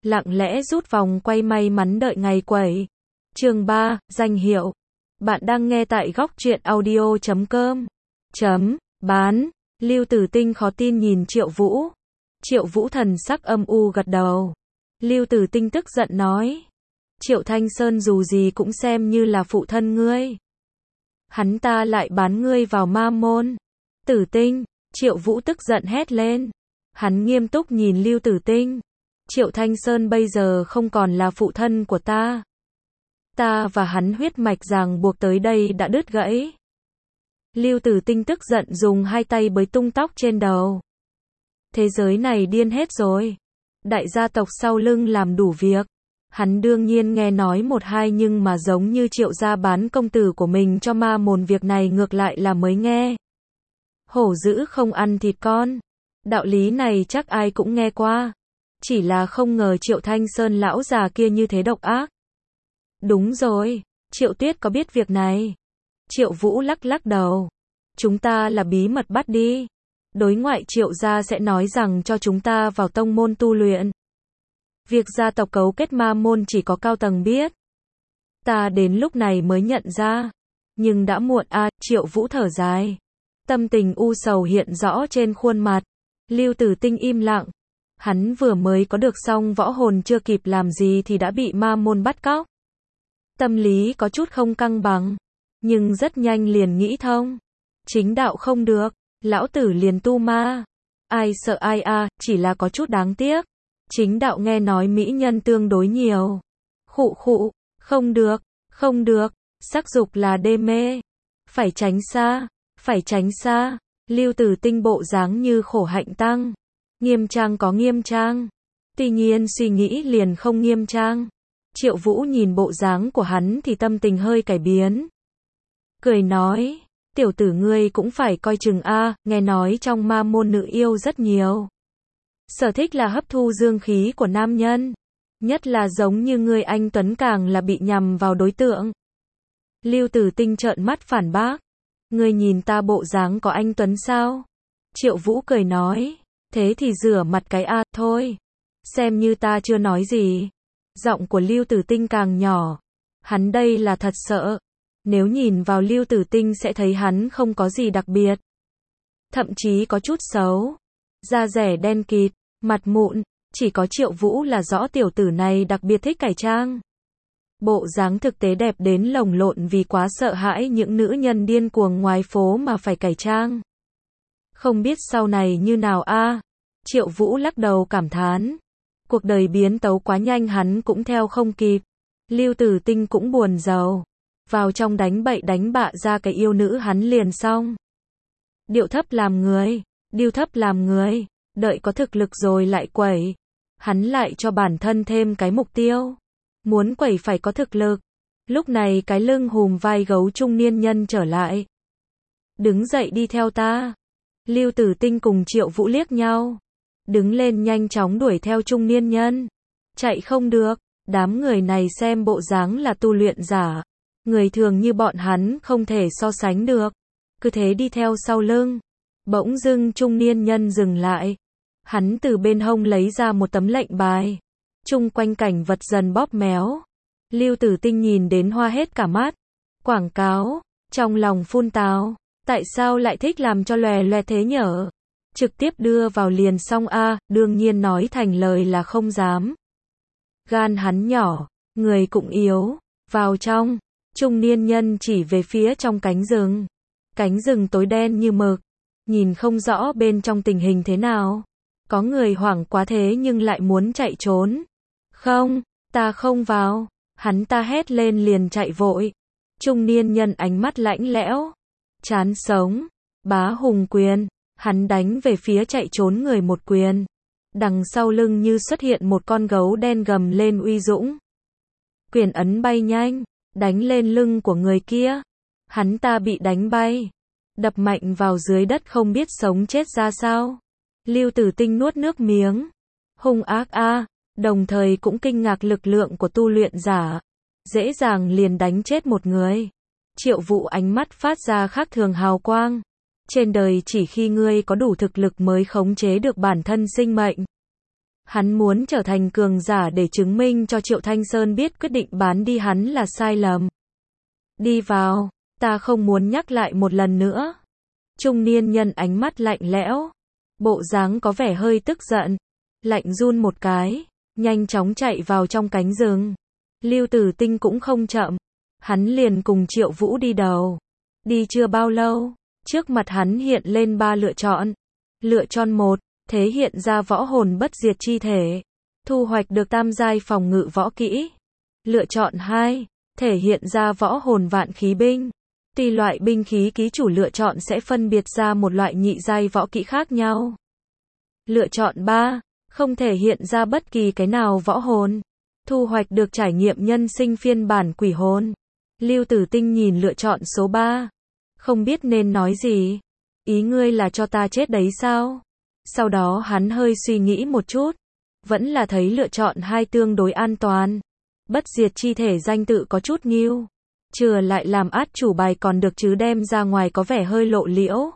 lặng lẽ rút vòng quay may mắn đợi ngày quẩy. Chương 3, danh hiệu. Bạn đang nghe tại góc truyện audio.com. Bán. Lưu Tử Tinh khó tin nhìn Triệu Vũ. Triệu Vũ thần sắc âm u gật đầu. Lưu Tử Tinh tức giận nói. Triệu Thanh Sơn dù gì cũng xem như là phụ thân ngươi. Hắn ta lại bán ngươi vào ma môn. Tử Tinh. Triệu Vũ tức giận hét lên. Hắn nghiêm túc nhìn Lưu Tử Tinh. Triệu Thanh Sơn bây giờ không còn là phụ thân của ta. Ta và hắn huyết mạch ràng buộc tới đây đã đứt gãy. Lưu Tử Tinh tức giận dùng hai tay bới tung tóc trên đầu. Thế giới này điên hết rồi. Đại gia tộc sau lưng làm đủ việc. Hắn đương nhiên nghe nói một hai nhưng mà giống như Triệu gia bán công tử của mình cho ma môn việc này ngược lại là mới nghe. Hổ dữ không ăn thịt con. Đạo lý này chắc ai cũng nghe qua. Chỉ là không ngờ Triệu Thanh Sơn lão già kia như thế độc ác. Đúng rồi, Triệu Tuyết có biết việc này. Triệu Vũ lắc lắc đầu. Chúng ta là bí mật bắt đi. Đối ngoại Triệu gia sẽ nói rằng cho chúng ta vào tông môn tu luyện. Việc gia tộc cấu kết ma môn chỉ có cao tầng biết. Ta đến lúc này mới nhận ra. Nhưng đã muộn à, Triệu Vũ thở dài. Tâm tình u sầu hiện rõ trên khuôn mặt. Lưu Tử Tinh im lặng. Hắn vừa mới có được xong võ hồn chưa kịp làm gì thì đã bị ma môn bắt cóc. Tâm lý có chút không cân bằng. Nhưng rất nhanh liền nghĩ thông. Chính đạo không được. Lão tử liền tu ma. Ai sợ ai à, chỉ là có chút đáng tiếc. Chính đạo nghe nói mỹ nhân tương đối nhiều. Khụ khụ, không được, không được. Sắc dục là đê mê. Phải tránh xa, phải tránh xa. Lưu Tử Tinh bộ dáng như khổ hạnh tăng. Nghiêm trang có nghiêm trang. Tuy nhiên suy nghĩ liền không nghiêm trang. Triệu Vũ nhìn bộ dáng của hắn thì tâm tình hơi cải biến. Cười nói, tiểu tử ngươi cũng phải coi chừng a, nghe nói trong ma môn nữ yêu rất nhiều. Sở thích là hấp thu dương khí của nam nhân. Nhất là giống như ngươi anh Tuấn càng là bị nhằm vào đối tượng. Lưu Tử Tinh trợn mắt phản bác. Ngươi nhìn ta bộ dáng có anh Tuấn sao? Triệu Vũ cười nói, thế thì rửa mặt cái a, thôi. Xem như ta chưa nói gì. Giọng của Lưu Tử Tinh càng nhỏ. Hắn đây là thật sợ. Nếu nhìn vào Lưu Tử Tinh sẽ thấy hắn không có gì đặc biệt. Thậm chí có chút xấu. Da rẻ đen kịt, mặt mụn. Chỉ có Triệu Vũ là rõ tiểu tử này đặc biệt thích cải trang. Bộ dáng thực tế đẹp đến lồng lộn vì quá sợ hãi những nữ nhân điên cuồng ngoài phố mà phải cải trang. Không biết sau này như nào a. Triệu Vũ lắc đầu cảm thán. Cuộc đời biến tấu quá nhanh hắn cũng theo không kịp. Lưu Tử Tinh cũng buồn rầu. Vào trong đánh bậy đánh bạ ra cái yêu nữ hắn liền xong. Điệu thấp làm người. Điệu thấp làm người. Đợi có thực lực rồi lại quẩy. Hắn lại cho bản thân thêm cái mục tiêu. Muốn quẩy phải có thực lực. Lúc này cái lưng hùm vai gấu trung niên nhân trở lại. Đứng dậy đi theo ta. Lưu Tử Tinh cùng Triệu Vũ liếc nhau. Đứng lên nhanh chóng đuổi theo trung niên nhân. Chạy không được. Đám người này xem bộ dáng là tu luyện giả. Người thường như bọn hắn không thể so sánh được. Cứ thế đi theo sau lưng. Bỗng dưng trung niên nhân dừng lại. Hắn từ bên hông lấy ra một tấm lệnh bài. Chung quanh cảnh vật dần bóp méo. Lưu Tử Tinh nhìn đến hoa hết cả mắt. Quảng cáo. Trong lòng phun tào. Tại sao lại thích làm cho lòe loẹt thế nhở? Trực tiếp đưa vào liền xong a, đương nhiên nói thành lời là không dám. Gan hắn nhỏ, người cũng yếu. Vào trong. Trung niên nhân chỉ về phía trong cánh rừng. Cánh rừng tối đen như mực. Nhìn không rõ bên trong tình hình thế nào. Có người hoảng quá thế nhưng lại muốn chạy trốn. Không, ta không vào. Hắn ta hét lên liền chạy vội. Trung niên nhân ánh mắt lạnh lẽo. Chán sống. Bá hùng quyền. Hắn đánh về phía chạy trốn người một quyền. Đằng sau lưng như xuất hiện một con gấu đen gầm lên uy dũng. Quyền ấn bay nhanh. Đánh lên lưng của người kia. Hắn ta bị đánh bay. Đập mạnh vào dưới đất không biết sống chết ra sao. Lưu Tử Tinh nuốt nước miếng. Hung ác a, đồng thời cũng kinh ngạc lực lượng của tu luyện giả. Dễ dàng liền đánh chết một người. Triệu Vũ ánh mắt phát ra khác thường hào quang. Trên đời chỉ khi ngươi có đủ thực lực mới khống chế được bản thân sinh mệnh. Hắn muốn trở thành cường giả để chứng minh cho Triệu Thanh Sơn biết quyết định bán đi hắn là sai lầm. Đi vào, ta không muốn nhắc lại một lần nữa. Trung niên nhân ánh mắt lạnh lẽo, bộ dáng có vẻ hơi tức giận, lạnh run một cái, nhanh chóng chạy vào trong cánh rừng. Lưu Tử Tinh cũng không chậm, hắn liền cùng Triệu Vũ đi đầu. Đi chưa bao lâu, trước mặt hắn hiện lên 3 lựa chọn. Lựa chọn 1, thể hiện ra võ hồn bất diệt chi thể, thu hoạch được tam giai phòng ngự võ kỹ. Lựa chọn 2, thể hiện ra võ hồn vạn khí binh. Tùy loại binh khí ký chủ lựa chọn sẽ phân biệt ra một loại nhị giai võ kỹ khác nhau. Lựa chọn 3, không thể hiện ra bất kỳ cái nào võ hồn, thu hoạch được trải nghiệm nhân sinh phiên bản quỷ hồn. Lưu Tử Tinh nhìn lựa chọn số 3, không biết nên nói gì. Ý ngươi là cho ta chết đấy sao? Sau đó hắn hơi suy nghĩ một chút, vẫn là thấy lựa chọn 2 tương đối an toàn. Bất diệt chi thể danh tự có chút nghiêu, chừa lại làm át chủ bài còn được chứ đem ra ngoài có vẻ hơi lộ liễu.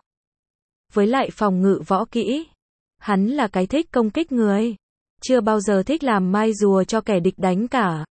Với lại phòng ngự võ kỹ, hắn là cái thích công kích người, chưa bao giờ thích làm mai rùa cho kẻ địch đánh cả.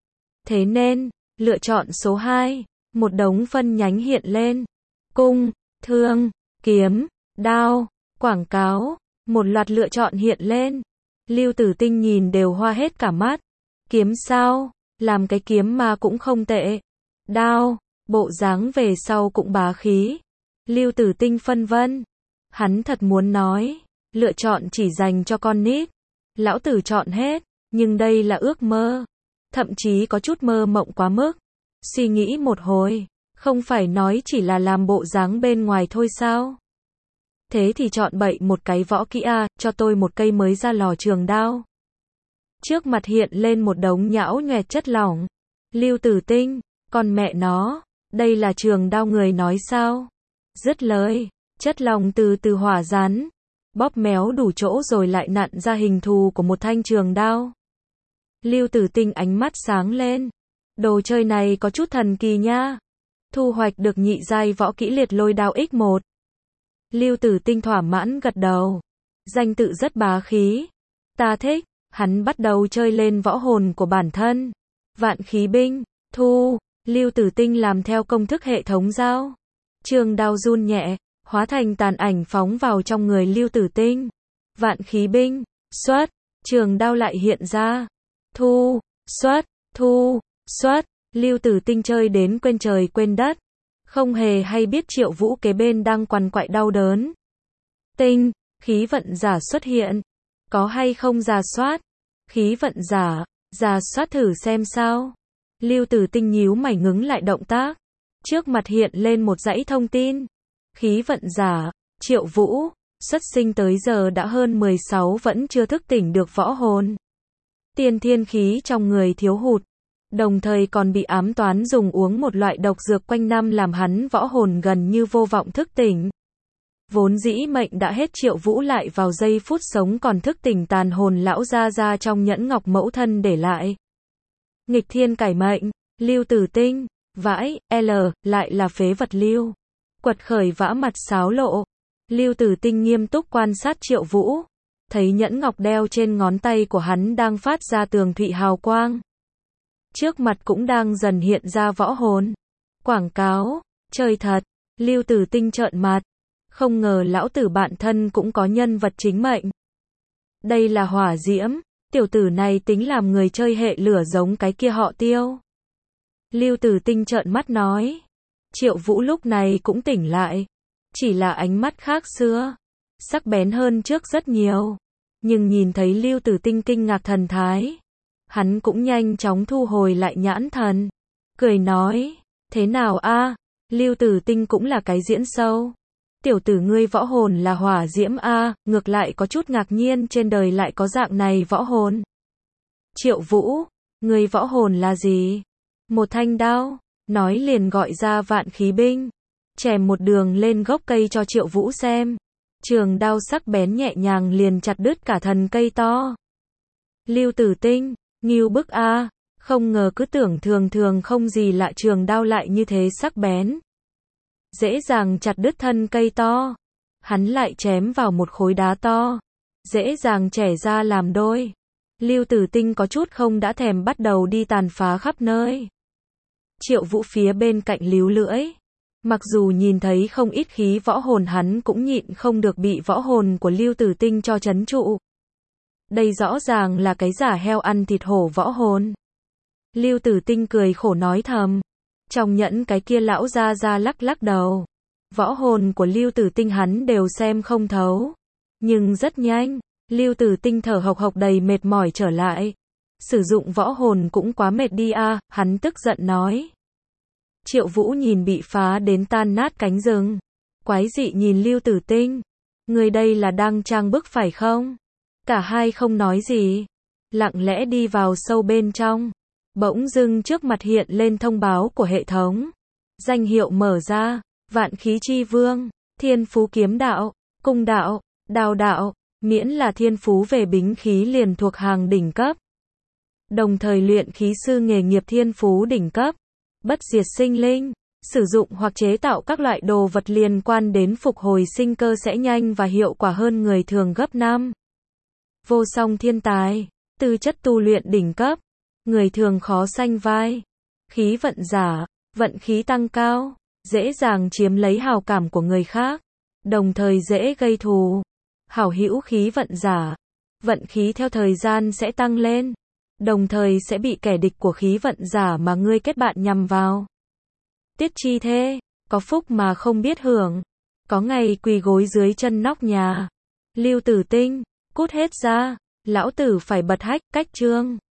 Thế nên, lựa chọn số 2, một đống phân nhánh hiện lên. Cung, thương, kiếm, đao, quảng cáo, một loạt lựa chọn hiện lên. Lưu Tử Tinh nhìn đều hoa hết cả mắt. Kiếm sao? Làm cái kiếm mà cũng không tệ. Đao, bộ dáng về sau cũng bá khí. Lưu Tử Tinh phân vân. Hắn thật muốn nói, lựa chọn chỉ dành cho con nít. Lão tử chọn hết, nhưng đây là ước mơ. Thậm chí có chút mơ mộng quá mức. Suy nghĩ một hồi, không phải nói chỉ là làm bộ dáng bên ngoài thôi sao? Thế thì chọn bậy một cái võ kỹ a, cho tôi một cây mới ra lò trường đao. Trước mặt hiện lên một đống nhão nhoẹt chất lỏng. Lưu Tử Tinh, con mẹ nó, đây là trường đao người nói sao? Dứt lời, chất lỏng từ từ hỏa rán, bóp méo đủ chỗ rồi lại nặn ra hình thù của một thanh trường đao. Lưu Tử Tinh ánh mắt sáng lên. Đồ chơi này có chút thần kỳ nha. Thu hoạch được nhị giai võ kỹ liệt lôi đao X1. Lưu Tử Tinh thỏa mãn gật đầu. Danh tự rất bá khí. Ta thích. Hắn bắt đầu chơi lên võ hồn của bản thân. Vạn khí binh. Thu. Lưu Tử Tinh làm theo công thức hệ thống giao. Trường đao run nhẹ, hóa thành tàn ảnh phóng vào trong người Lưu Tử Tinh. Vạn khí binh. Xuất. Trường đao lại hiện ra. Thu. Xuất. Thu. Xuất. Lưu Tử Tinh chơi đến quên trời quên đất, không hề hay biết Triệu Vũ kế bên đang quằn quại đau đớn. Tinh, khí vận giả xuất hiện. Có hay không rà soát? Khí vận giả, rà soát thử xem sao. Lưu Tử Tinh nhíu mày ngứng lại động tác. Trước mặt hiện lên một dãy thông tin. Khí vận giả, Triệu Vũ, xuất sinh tới giờ đã hơn 16 vẫn chưa thức tỉnh được võ hồn. Tiên thiên khí trong người thiếu hụt. Đồng thời còn bị ám toán dùng uống một loại độc dược quanh năm làm hắn võ hồn gần như vô vọng thức tỉnh. Vốn dĩ mệnh đã hết Triệu Vũ lại vào giây phút sống còn thức tỉnh tàn hồn lão ra trong nhẫn ngọc mẫu thân để lại. Nghịch thiên cải mệnh, Lưu Tử Tinh, vãi, lại là phế vật Lưu. Quật khởi vã mặt xáo lộ. Lưu Tử Tinh nghiêm túc quan sát Triệu Vũ. Thấy nhẫn ngọc đeo trên ngón tay của hắn đang phát ra tường thụy hào quang. Trước mặt cũng đang dần hiện ra võ hồn. Quảng cáo, chơi thật, Lưu Tử Tinh trợn mặt. Không ngờ lão tử bạn thân cũng có nhân vật chính mệnh. Đây là hỏa diễm, tiểu tử này tính làm người chơi hệ lửa giống cái kia họ Tiêu. Lưu Tử Tinh trợn mắt nói. Triệu Vũ lúc này cũng tỉnh lại. Chỉ là ánh mắt khác xưa, sắc bén hơn trước rất nhiều. Nhưng nhìn thấy Lưu Tử Tinh kinh ngạc thần thái, hắn cũng nhanh chóng thu hồi lại nhãn thần. Cười nói, thế nào a? Lưu Tử Tinh cũng là cái diễn sâu. Tiểu tử ngươi võ hồn là hỏa diễm a, ngược lại có chút ngạc nhiên trên đời lại có dạng này võ hồn. Triệu Vũ, ngươi võ hồn là gì? Một thanh đao, nói liền gọi ra vạn khí binh. Chèm một đường lên gốc cây cho Triệu Vũ xem. Trường đao sắc bén nhẹ nhàng liền chặt đứt cả thân cây to. Lưu Tử Tinh, ngưu bức a, không ngờ cứ tưởng thường không gì lạ trường đao lại như thế sắc bén. Dễ dàng chặt đứt thân cây to. Hắn lại chém vào một khối đá to. Dễ dàng chẻ ra làm đôi. Lưu Tử Tinh có chút không đã thèm bắt đầu đi tàn phá khắp nơi. Triệu Vũ phía bên cạnh líu lưỡi. Mặc dù nhìn thấy không ít khí võ hồn hắn cũng nhịn không được bị võ hồn của Lưu Tử Tinh cho trấn trụ. Đây rõ ràng là cái giả heo ăn thịt hổ võ hồn. Lưu Tử Tinh cười khổ nói thầm. Trong nhẫn cái kia lão ra ra lắc lắc đầu. Võ hồn của Lưu Tử Tinh hắn đều xem không thấu. Nhưng rất nhanh, Lưu Tử Tinh thở hộc hộc đầy mệt mỏi trở lại. Sử dụng võ hồn cũng quá mệt đi a, hắn tức giận nói. Triệu Vũ nhìn bị phá đến tan nát cánh rừng. Quái dị nhìn Lưu Tử Tinh. Người đây là đang trang bức phải không? Cả hai không nói gì. Lặng lẽ đi vào sâu bên trong. Bỗng dưng trước mặt hiện lên thông báo của hệ thống. Danh hiệu mở ra. Vạn khí chi vương. Thiên phú kiếm đạo. Cung đạo. Đao đạo. Miễn là thiên phú về bính khí liền thuộc hàng đỉnh cấp. Đồng thời luyện khí sư nghề nghiệp thiên phú đỉnh cấp. Bất diệt sinh linh. Sử dụng hoặc chế tạo các loại đồ vật liên quan đến phục hồi sinh cơ sẽ nhanh và hiệu quả hơn người thường gấp 5. Vô song thiên tài. Tư chất tu luyện đỉnh cấp. Người thường khó sánh vai. Khí vận giả. Vận khí tăng cao. Dễ dàng chiếm lấy hào cảm của người khác. Đồng thời dễ gây thù. Hảo hữu khí vận giả. Vận khí theo thời gian sẽ tăng lên. Đồng thời sẽ bị kẻ địch của khí vận giả mà ngươi kết bạn nhằm vào. Tiết chi thế. Có phúc mà không biết hưởng. Có ngày quỳ gối dưới chân nóc nhà. Lưu Tử Tinh. Cút hết ra. Lão tử phải bật hách cách chương.